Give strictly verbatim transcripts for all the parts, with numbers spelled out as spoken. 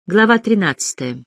Глава тринадцатая.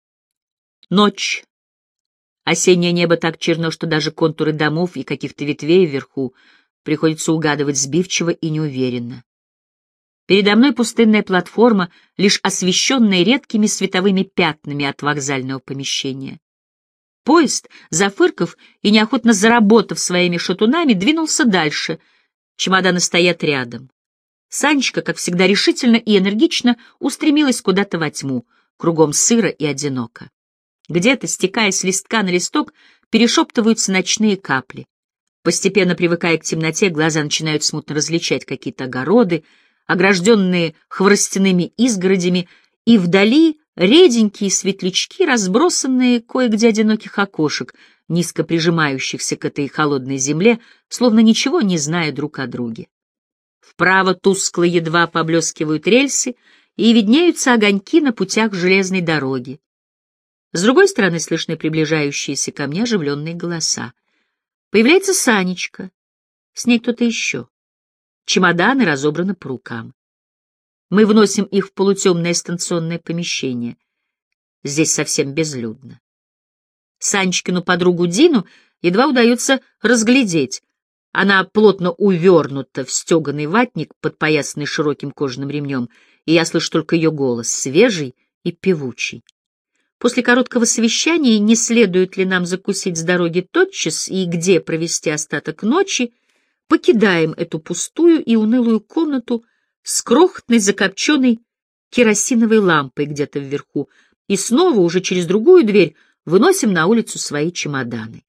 Ночь. Осеннее небо так черно, что даже контуры домов и каких-то ветвей вверху приходится угадывать сбивчиво и неуверенно. Передо мной пустынная платформа, лишь освещенная редкими световыми пятнами от вокзального помещения. Поезд, зафыркав и неохотно заработав своими шатунами, двинулся дальше. Чемоданы стоят рядом. Санечка, как всегда решительно и энергично, устремилась куда-то во тьму, кругом сыро и одиноко. Где-то, стекая с листка на листок, перешептываются ночные капли. Постепенно привыкая к темноте, глаза начинают смутно различать какие-то огороды, огражденные хворостяными изгородями, и вдали реденькие светлячки, разбросанные кое-где одиноких окошек, низко прижимающихся к этой холодной земле, словно ничего не зная друг о друге. Вправо тускло едва поблескивают рельсы, и виднеются огоньки на путях железной дороги. С другой стороны слышны приближающиеся ко мне оживленные голоса. Появляется Санечка, с ней кто-то еще. Чемоданы разобраны по рукам. Мы вносим их в полутемное станционное помещение. Здесь совсем безлюдно. Санечкину подругу Дину едва удается разглядеть. Она плотно увернута в стеганый ватник, подпоясанный широким кожаным ремнем, и я слышу только ее голос, свежий и певучий. После короткого совещания, не следует ли нам закусить с дороги тотчас и где провести остаток ночи, покидаем эту пустую и унылую комнату с крохотной закопченной керосиновой лампой где-то вверху и снова уже через другую дверь выносим на улицу свои чемоданы.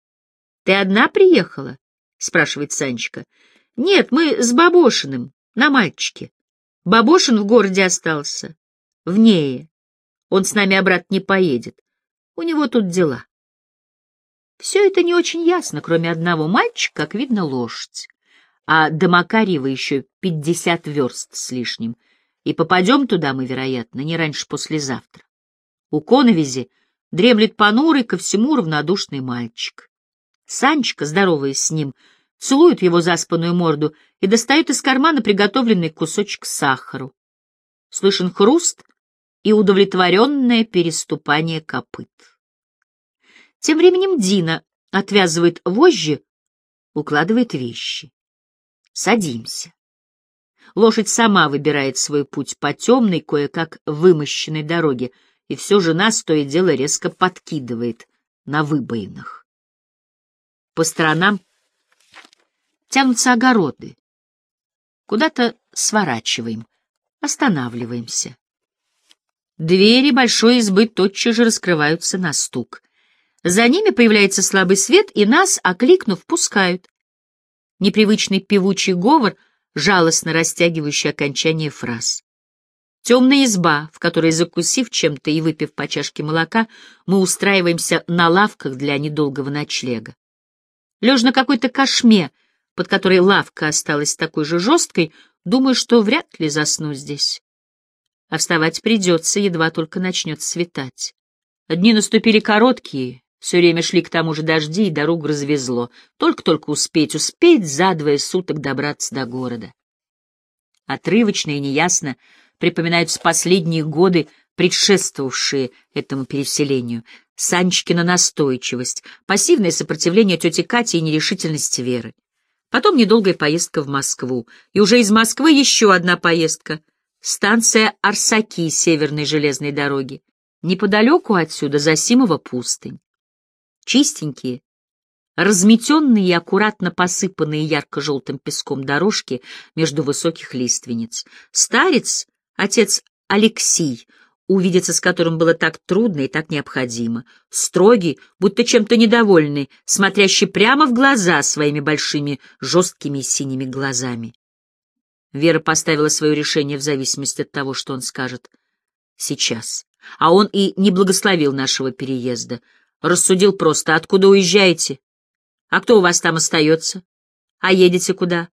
— Ты одна приехала? — спрашивает Санечка. — Нет, мы с Бабошиным, на мальчике. Бабошин в городе остался, в Нее. Он с нами обратно не поедет. У него тут дела. Все это не очень ясно, кроме одного: мальчика, как видно, лошадь. А до Макарьева еще пятьдесят верст с лишним. И попадем туда мы, вероятно, не раньше послезавтра. У коновизи дремлет понурый, ко всему равнодушный мальчик. Санечка, здороваясь с ним, целует его заспанную морду и достает из кармана приготовленный кусочек сахару. Слышен хруст и удовлетворенное переступание копыт. Тем временем Дина отвязывает вожжи, укладывает вещи. Садимся. Лошадь сама выбирает свой путь по темной, кое-как вымощенной дороге, и все же нас то и дело резко подкидывает на выбоинах. По сторонам тянутся огороды. Куда-то сворачиваем, останавливаемся. Двери большой избы тотчас же раскрываются на стук. За ними появляется слабый свет, и нас, окликнув, пускают. Непривычный певучий говор, жалостно растягивающий окончание фраз. Темная изба, в которой, закусив чем-то и выпив по чашке молока, мы устраиваемся на лавках для недолгого ночлега. Лежа на какой-то кошме, под которой лавка осталась такой же жесткой, думаю, что вряд ли засну здесь. А вставать придется, едва только начнет светать. Дни наступили короткие, все время шли к тому же дожди, и дорогу развезло. Только-только успеть, успеть за двое суток добраться до города. Отрывочно и неясно припоминаются последние годы, предшествовавшие этому переселению. Санечкина настойчивость, пассивное сопротивление тети Кати и нерешительность Веры. Потом недолгая поездка в Москву, и уже из Москвы еще одна поездка. Станция Арсаки северной железной дороги. Неподалеку отсюда Зосимова пустынь. Чистенькие, разметенные и аккуратно посыпанные ярко-желтым песком дорожки между высоких лиственниц. Старец, отец Алексей, увидеться с которым было так трудно и так необходимо, строгий, будто чем-то недовольный, смотрящий прямо в глаза своими большими жесткими синими глазами. Вера поставила свое решение в зависимости от того, что он скажет сейчас. А он и не благословил нашего переезда. Рассудил просто: откуда уезжаете? А кто у вас там остается? А едете куда?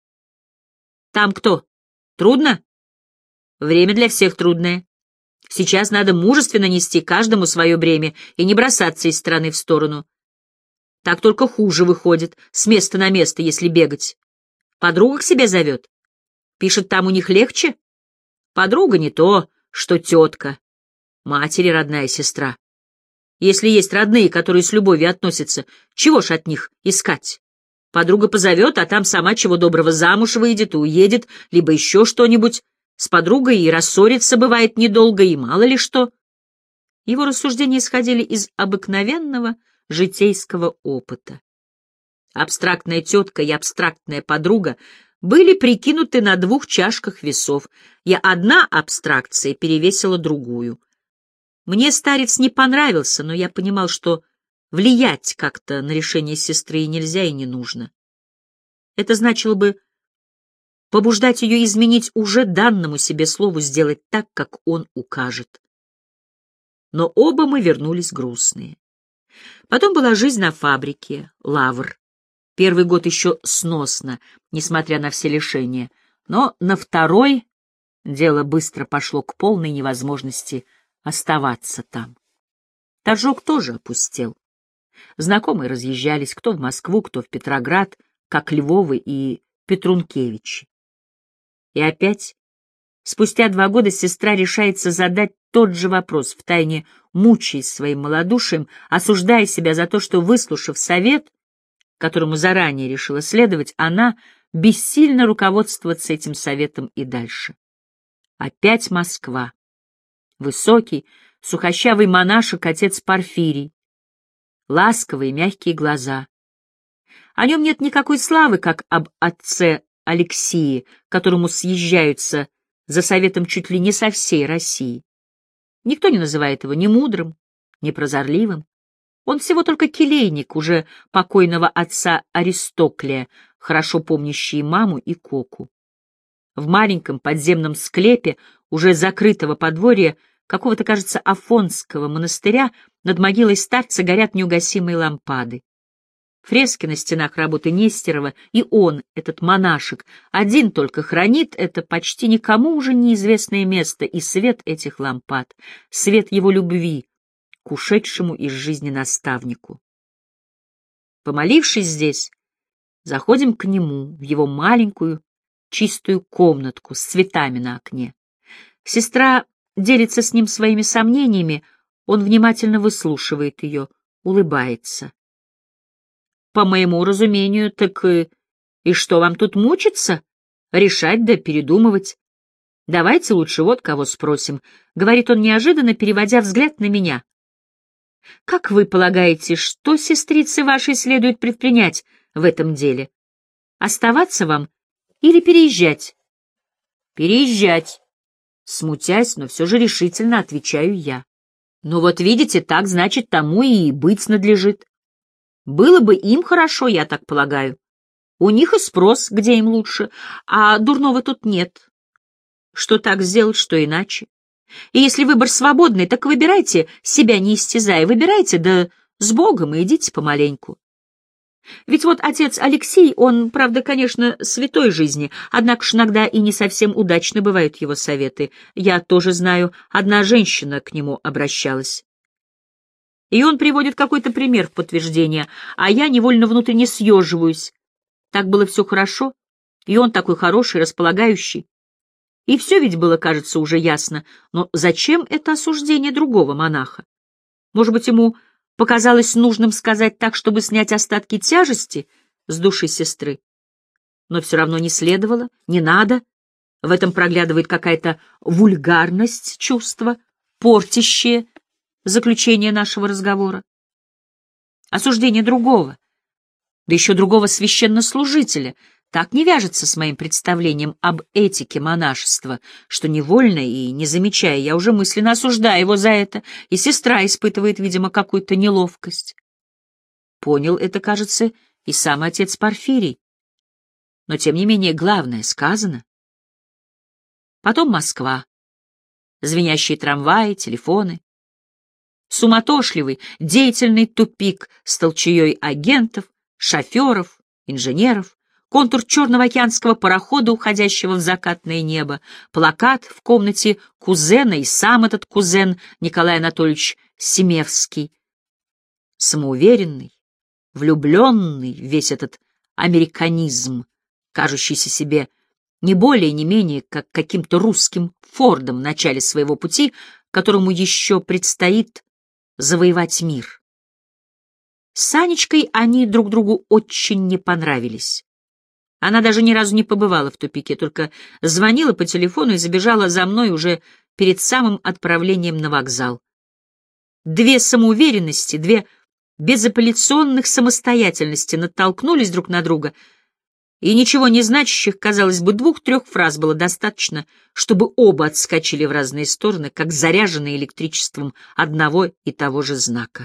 Там кто? Трудно? Время для всех трудное. Сейчас надо мужественно нести каждому свое бремя и не бросаться из стороны в сторону. Так только хуже выходит, с места на место, если бегать. Подруга к себе зовет. Пишет, там у них легче? Подруга не то, что тетка. Матери родная сестра. Если есть родные, которые с любовью относятся, чего ж от них искать? Подруга позовет, а там сама чего доброго замуж выйдет и уедет, либо еще что-нибудь. С подругой и рассориться бывает недолго, и мало ли что. Его рассуждения исходили из обыкновенного житейского опыта. Абстрактная тетка и абстрактная подруга были прикинуты на двух чашках весов, и одна абстракция перевесила другую. Мне старец не понравился, но я понимал, что влиять как-то на решение сестры нельзя и не нужно. Это значило бы побуждать ее изменить уже данному себе слову сделать так, как он укажет. Но оба мы вернулись грустные. Потом была жизнь на фабрике, лавр. Первый год еще сносно, несмотря на все лишения, но на второй дело быстро пошло к полной невозможности оставаться там. Торжок тоже опустел. Знакомые разъезжались, кто в Москву, кто в Петроград, как Львовы и Петрункевичи. И опять, спустя два года, сестра решается задать тот же вопрос, втайне мучаясь своим малодушием, осуждая себя за то, что, выслушав совет, которому заранее решила следовать, она бессильно руководствоваться этим советом и дальше. Опять Москва. Высокий, сухощавый монашек, отец Порфирий. Ласковые, мягкие глаза. О нем нет никакой славы, как об отце Алексии, к которому съезжаются за советом чуть ли не со всей России. Никто не называет его ни мудрым, ни прозорливым. Он всего только келейник уже покойного отца Аристоклия, хорошо помнящий маму и Коку. В маленьком подземном склепе, уже закрытого подворья, какого-то, кажется, Афонского монастыря, над могилой старца горят неугасимые лампады. Фрески на стенах работы Нестерова, и он, этот монашек, один только хранит это почти никому уже неизвестное место и свет этих лампад, свет его любви к ушедшему из жизни наставнику. Помолившись здесь, заходим к нему в его маленькую чистую комнатку с цветами на окне. Сестра делится с ним своими сомнениями, он внимательно выслушивает ее, улыбается. По моему разумению, так и, и что вам тут мучиться? Решать да передумывать. Давайте лучше вот кого спросим, — говорит он неожиданно, переводя взгляд на меня. Как вы полагаете, что сестрице вашей следует предпринять в этом деле? Оставаться вам или переезжать? Переезжать. Смутясь, но все же решительно отвечаю я. Ну вот видите, так, значит, тому и быть надлежит. Было бы им хорошо, я так полагаю. У них и спрос, где им лучше, а дурного тут нет. Что так сделать, что иначе. И если выбор свободный, так выбирайте, себя не истязая, выбирайте, да с Богом и идите помаленьку. Ведь вот отец Алексей, он, правда, конечно, святой жизни, однако ж иногда и не совсем удачно бывают его советы. Я тоже знаю, одна женщина к нему обращалась. И он приводит какой-то пример в подтверждение, а я невольно внутренне съеживаюсь. Так было все хорошо, и он такой хороший, располагающий. И все ведь было, кажется, уже ясно, но зачем это осуждение другого монаха? Может быть, ему показалось нужным сказать так, чтобы снять остатки тяжести с души сестры? Но все равно не следовало, не надо. В этом проглядывает какая-то вульгарность чувства, портящее заключение нашего разговора. Осуждение другого, да еще другого священнослужителя, так не вяжется с моим представлением об этике монашества, что невольно и не замечая, я уже мысленно осуждаю его за это, и сестра испытывает, видимо, какую-то неловкость. Понял это, кажется, и сам отец Порфирий. Но, тем не менее, главное сказано. Потом Москва, звенящие трамваи, телефоны, суматошливый, деятельный тупик с толчеей агентов, шоферов, инженеров, контур черного океанского парохода, уходящего в закатное небо, плакат в комнате кузена и сам этот кузен Николай Анатольевич Семевский, самоуверенный, влюбленный, весь этот американизм, кажущийся себе не более, не менее, как каким-то русским Фордом в начале своего пути, которому еще предстоит завоевать мир. С Санечкой они друг другу очень не понравились. Она даже ни разу не побывала в тупике, только звонила по телефону и забежала за мной уже перед самым отправлением на вокзал. Две самоуверенности, две безапелляционных самостоятельности натолкнулись друг на друга, и ничего не значащих, казалось бы, двух-трех фраз было достаточно, чтобы оба отскочили в разные стороны, как заряженные электричеством одного и того же знака.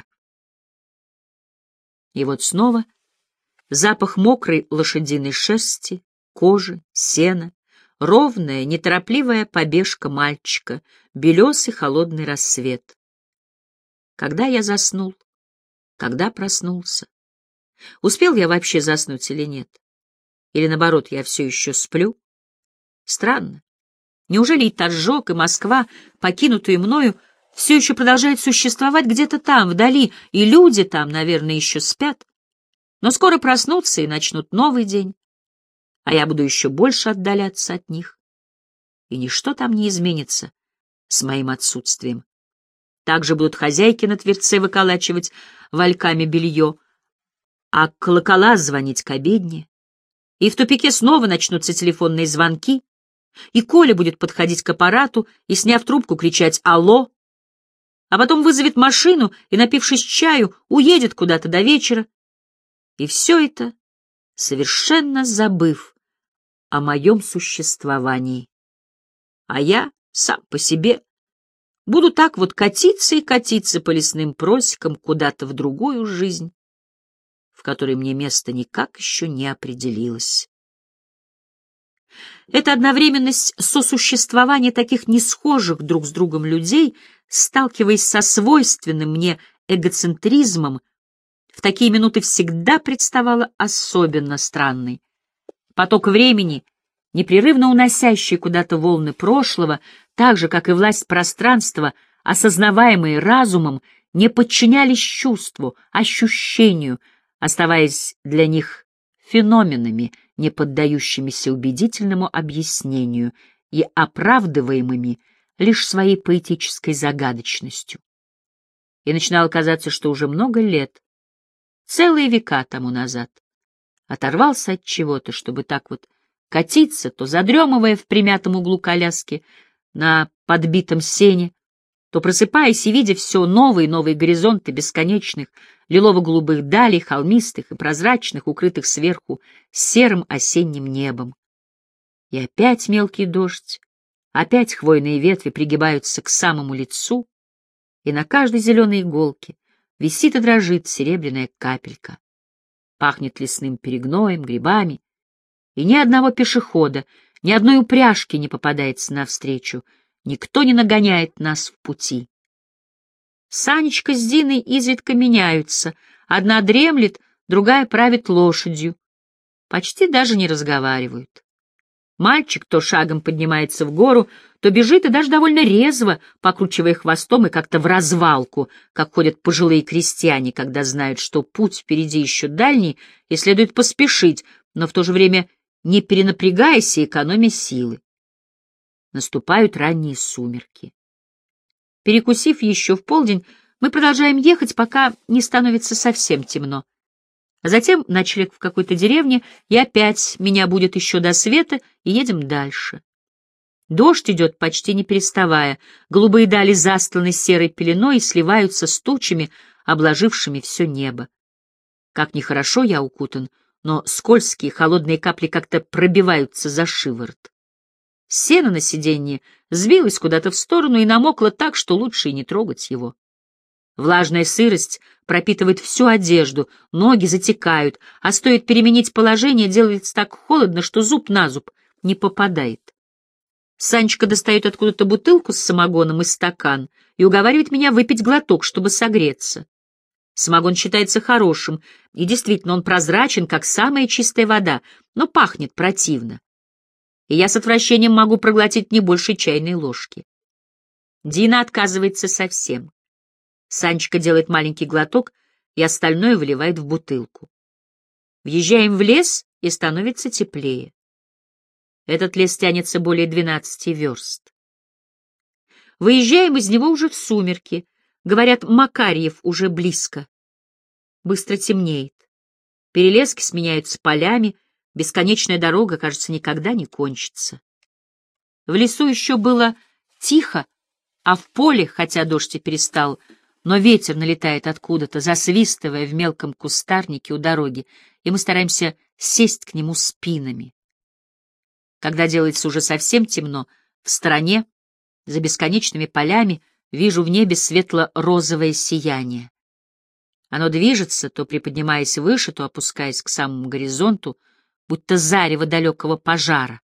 И вот снова запах мокрой лошадиной шерсти, кожи, сена, ровная, неторопливая побежка мальчика, белесый холодный рассвет. Когда я заснул? Когда проснулся? Успел я вообще заснуть или нет? Или, наоборот, я все еще сплю? Странно. Неужели и Торжок, и Москва, покинутые мною, все еще продолжают существовать где-то там, вдали, и люди там, наверное, еще спят? Но скоро проснутся и начнут новый день, а я буду еще больше отдаляться от них. И ничто там не изменится с моим отсутствием. Также будут хозяйки на твердце выколачивать вальками белье, а колокола звонить к обедне. И в тупике снова начнутся телефонные звонки, и Коля будет подходить к аппарату и, сняв трубку, кричать «Алло!», а потом вызовет машину и, напившись чаю, уедет куда-то до вечера. И все это, совершенно забыв о моем существовании. А я сам по себе буду так вот катиться и катиться по лесным просекам куда-то в другую жизнь, в которой мне место никак еще не определилось. Эта одновременность сосуществования таких несхожих друг с другом людей, сталкиваясь со свойственным мне эгоцентризмом, в такие минуты всегда представала особенно странной. Поток времени, непрерывно уносящий куда-то волны прошлого, так же, как и власть пространства, осознаваемые разумом, не подчинялись чувству, ощущению, оставаясь для них феноменами, не поддающимися убедительному объяснению и оправдываемыми лишь своей поэтической загадочностью. И начинало казаться, что уже много лет, целые века тому назад, оторвался от чего-то, чтобы так вот катиться, то задремывая в примятом углу коляски на подбитом сене, то просыпаясь и видя все новые и новые горизонты бесконечных лилово-голубых далей, холмистых и прозрачных, укрытых сверху серым осенним небом. И опять мелкий дождь, опять хвойные ветви пригибаются к самому лицу, и на каждой зеленой иголке висит и дрожит серебряная капелька. Пахнет лесным перегноем, грибами, и ни одного пешехода, ни одной упряжки не попадается навстречу, никто не нагоняет нас в пути. Санечка с Диной изредка меняются, одна дремлет, другая правит лошадью, почти даже не разговаривают. Мальчик то шагом поднимается в гору, то бежит и даже довольно резво, покручивая хвостом и как-то в развалку, как ходят пожилые крестьяне, когда знают, что путь впереди еще дальний, и следует поспешить, но в то же время не перенапрягаясь и экономя силы. Наступают ранние сумерки. Перекусив еще в полдень, мы продолжаем ехать, пока не становится совсем темно. А затем ночлег в какой-то деревне, и опять меня будет еще до света, и едем дальше. Дождь идет почти не переставая, голубые дали застланы серой пеленой и сливаются с тучами, обложившими все небо. Как нехорошо я укутан, но скользкие холодные капли как-то пробиваются за шиворот. Сено на сиденье сбилось куда-то в сторону и намокло так, что лучше и не трогать его. Влажная сырость пропитывает всю одежду, ноги затекают, а стоит переменить положение, делается так холодно, что зуб на зуб не попадает. Санечка достает откуда-то бутылку с самогоном и стакан и уговаривает меня выпить глоток, чтобы согреться. Самогон считается хорошим, и действительно он прозрачен, как самая чистая вода, но пахнет противно. И я с отвращением могу проглотить не больше чайной ложки. Дина отказывается совсем. Санечка делает маленький глоток, и остальное выливает в бутылку. Въезжаем в лес, и становится теплее. Этот лес тянется более двенадцати верст. Выезжаем из него уже в сумерки. Говорят, Макарьев уже близко. Быстро темнеет. Перелески сменяются полями, бесконечная дорога, кажется, никогда не кончится. В лесу еще было тихо, а в поле, хотя дождь и перестал, но ветер налетает откуда-то, засвистывая в мелком кустарнике у дороги, и мы стараемся сесть к нему спинами. Когда делается уже совсем темно, в стороне, за бесконечными полями, вижу в небе светло-розовое сияние. Оно движется, то приподнимаясь выше, то опускаясь к самому горизонту, будто зарево далекого пожара.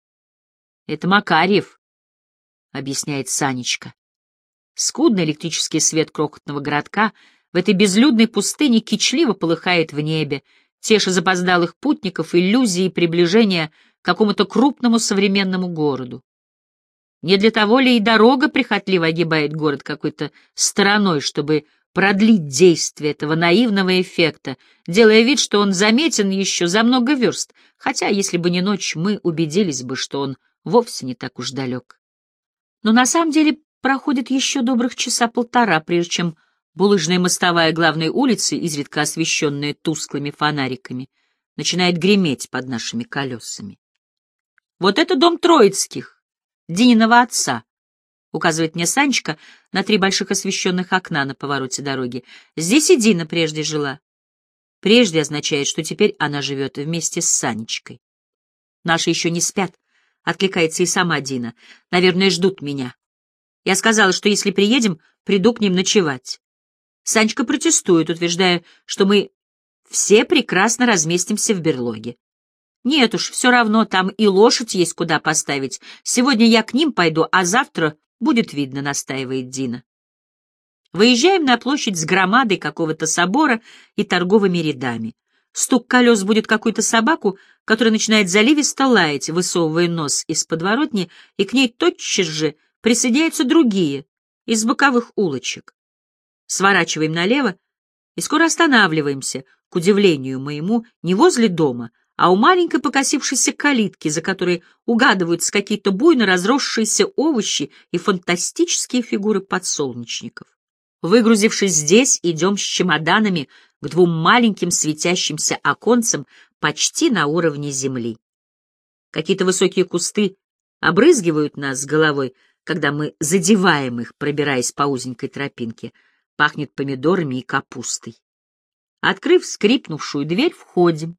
— Это Макарьев, — объясняет Санечка. Скудный электрический свет крохотного городка в этой безлюдной пустыне кичливо полыхает в небе, теша запоздалых путников иллюзии приближения к какому-то крупному современному городу. Не для того ли и дорога прихотливо огибает город какой-то стороной, чтобы продлить действие этого наивного эффекта, делая вид, что он заметен еще за много верст, хотя, если бы не ночь, мы убедились бы, что он вовсе не так уж далек. Но на самом деле проходит еще добрых часа полтора, прежде чем булыжная мостовая главной улицы, изредка освещенная тусклыми фонариками, начинает греметь под нашими колесами. «Вот это дом Троицких, Дининого отца», — указывает мне Санечка на три больших освещенных окна на повороте дороги. «Здесь и Дина прежде жила». «Прежде» означает, что теперь она живет вместе с Санечкой. «Наши еще не спят», — откликается и сама Дина. «Наверное, ждут меня. Я сказала, что если приедем, приду к ним ночевать». Санечка протестует, утверждая, что мы все прекрасно разместимся в берлоге. «Нет уж, все равно, там и лошадь есть куда поставить. Сегодня я к ним пойду, а завтра будет видно», — настаивает Дина. Выезжаем на площадь с громадой какого-то собора и торговыми рядами. Стук колес будет какую-то собаку, которая начинает заливисто лаять, высовывая нос из подворотни, и к ней тотчас же присоединяются другие из боковых улочек. Сворачиваем налево и скоро останавливаемся, к удивлению моему, не возле дома, а у маленькой покосившейся калитки, за которой угадываются какие-то буйно разросшиеся овощи и фантастические фигуры подсолнечников. Выгрузившись здесь, идем с чемоданами к двум маленьким светящимся оконцам почти на уровне земли. Какие-то высокие кусты обрызгивают нас с головой, когда мы задеваем их, пробираясь по узенькой тропинке. Пахнет помидорами и капустой. Открыв скрипнувшую дверь, входим.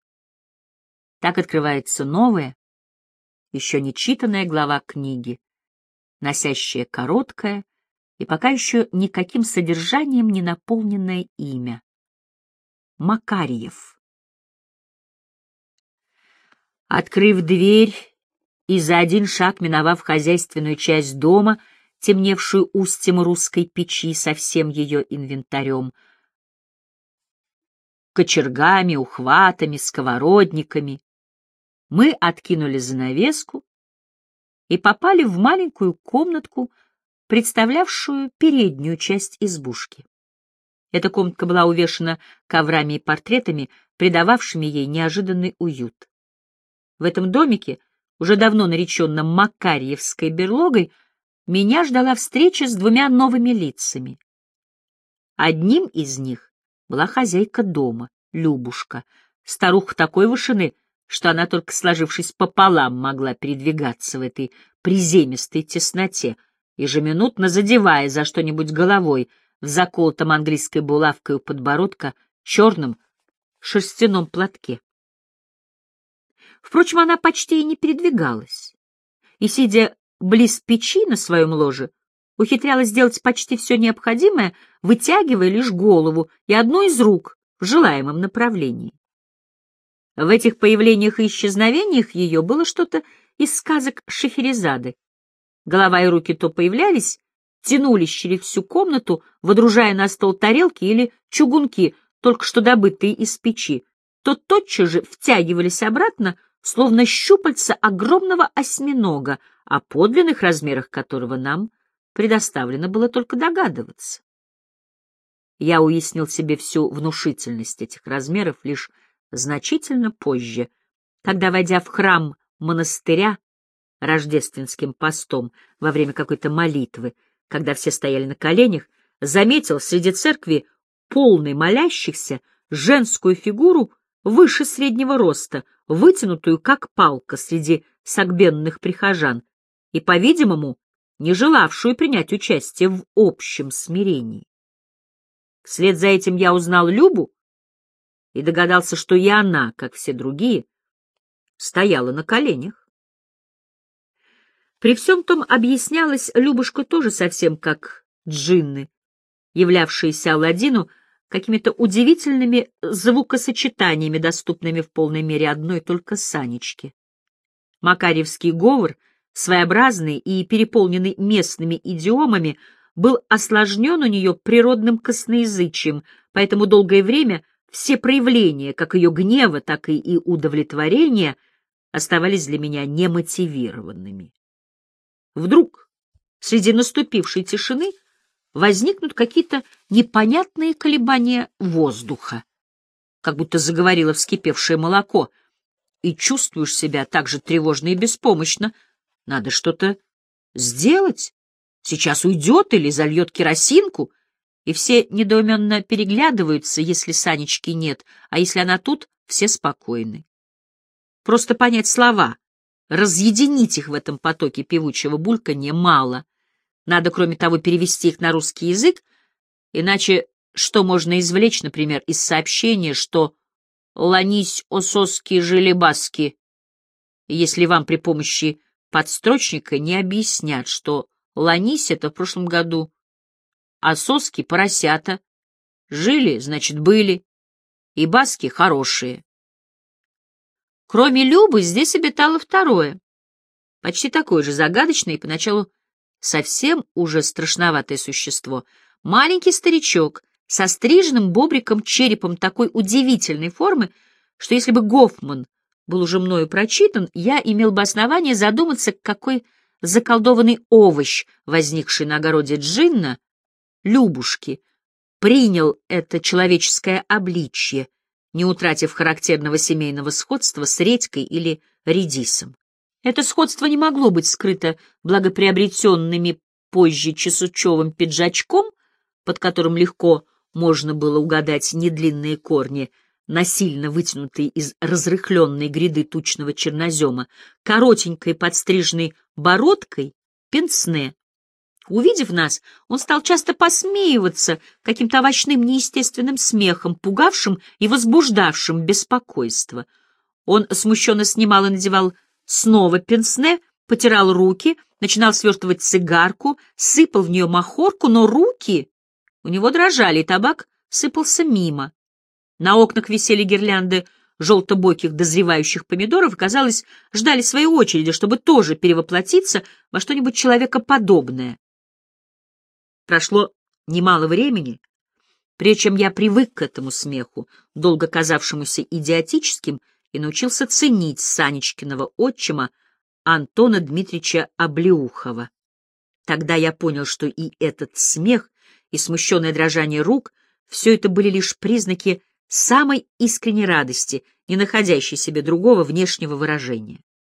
Так открывается новая, еще не читанная глава книги, носящая короткое и пока еще никаким содержанием не наполненное имя — Макарьев. Открыв дверь и за один шаг миновав хозяйственную часть дома, темневшую устьем русской печи со всем ее инвентарем, кочергами, ухватами, сковородниками, мы откинули занавеску и попали в маленькую комнатку, представлявшую переднюю часть избушки. Эта комнатка была увешана коврами и портретами, придававшими ей неожиданный уют. В этом домике, уже давно нареченном Макарьевской берлогой, меня ждала встреча с двумя новыми лицами. Одним из них была хозяйка дома, Любушка, старуха такой вышины, что она, только сложившись пополам, могла передвигаться в этой приземистой тесноте, ежеминутно задевая за что-нибудь головой в заколотом английской булавкой у подбородка черном шерстяном платке. Впрочем, она почти и не передвигалась, и, сидя близ печи на своем ложе, ухитрялась сделать почти все необходимое, вытягивая лишь голову и одну из рук в желаемом направлении. В этих появлениях и исчезновениях ее было что-то из сказок Шахерезады. Голова и руки то появлялись, тянулись через всю комнату, водружая на стол тарелки или чугунки, только что добытые из печи, то тотчас же втягивались обратно, словно щупальца огромного осьминога, о подлинных размерах которого нам предоставлено было только догадываться. Я уяснил себе всю внушительность этих размеров лишь значительно позже, когда, войдя в храм монастыря рождественским постом во время какой-то молитвы, когда все стояли на коленях, заметил среди церкви полной молящихся женскую фигуру выше среднего роста, вытянутую как палка среди согбенных прихожан и, по-видимому, не желавшую принять участие в общем смирении. Вслед за этим я узнал Любу и догадался, что и она, как все другие, стояла на коленях. При всем том объяснялась Любушка тоже совсем как джинны, являвшиеся Аладдину какими-то удивительными звукосочетаниями, доступными в полной мере одной только Санечке. Макарьевский говор, своеобразный и переполненный местными идиомами, был осложнен у нее природным косноязычием, поэтому долгое время все проявления как ее гнева, так и удовлетворения оставались для меня немотивированными. Вдруг, среди наступившей тишины, возникнут какие-то непонятные колебания воздуха, как будто заговорило вскипевшее молоко, и чувствуешь себя так же тревожно и беспомощно. Надо что-то сделать. Сейчас уйдет или зальет керосинку, и все недоуменно переглядываются, если Санечки нет, а если она тут, все спокойны. Просто понять слова, разъединить их в этом потоке певучего бульканья мало. Надо, кроме того, перевести их на русский язык, иначе что можно извлечь, например, из сообщения, что «ланись ососки желебаски», если вам при помощи подстрочника не объяснят, что «ланись» — это в прошлом году, а соски — поросята, жили, значит, были, и баски — хорошие. Кроме Любы здесь обитало второе, почти такое же загадочное и поначалу совсем уже страшноватое существо, маленький старичок со стриженным бобриком черепом такой удивительной формы, что если бы Гофман был уже мною прочитан, я имел бы основание задуматься, какой заколдованный овощ, возникший на огороде Джинна, Любушки, принял это человеческое обличье, не утратив характерного семейного сходства с редькой или редисом. Это сходство не могло быть скрыто благоприобретенными позже чесучевым пиджачком, под которым легко можно было угадать недлинные корни, насильно вытянутые из разрыхленной гряды тучного чернозема, коротенькой подстриженной бородкой, пенсне. Увидев нас, он стал часто посмеиваться каким-то овощным неестественным смехом, пугавшим и возбуждавшим беспокойство. Он смущенно снимал и надевал снова пенсне, потирал руки, начинал свертывать цигарку, сыпал в нее махорку, но руки у него дрожали, и табак сыпался мимо. На окнах висели гирлянды желтобоких дозревающих помидоров и, казалось, ждали своей очереди, чтобы тоже перевоплотиться во что-нибудь человекоподобное. Прошло немало времени, прежде чем я привык к этому смеху, долго казавшемуся идиотическим, и научился ценить Санечкиного отчима Антона Дмитриевича Облеухова. Тогда я понял, что и этот смех, и смущенное дрожание рук — все это были лишь признаки самой искренней радости, не находящей себе другого внешнего выражения.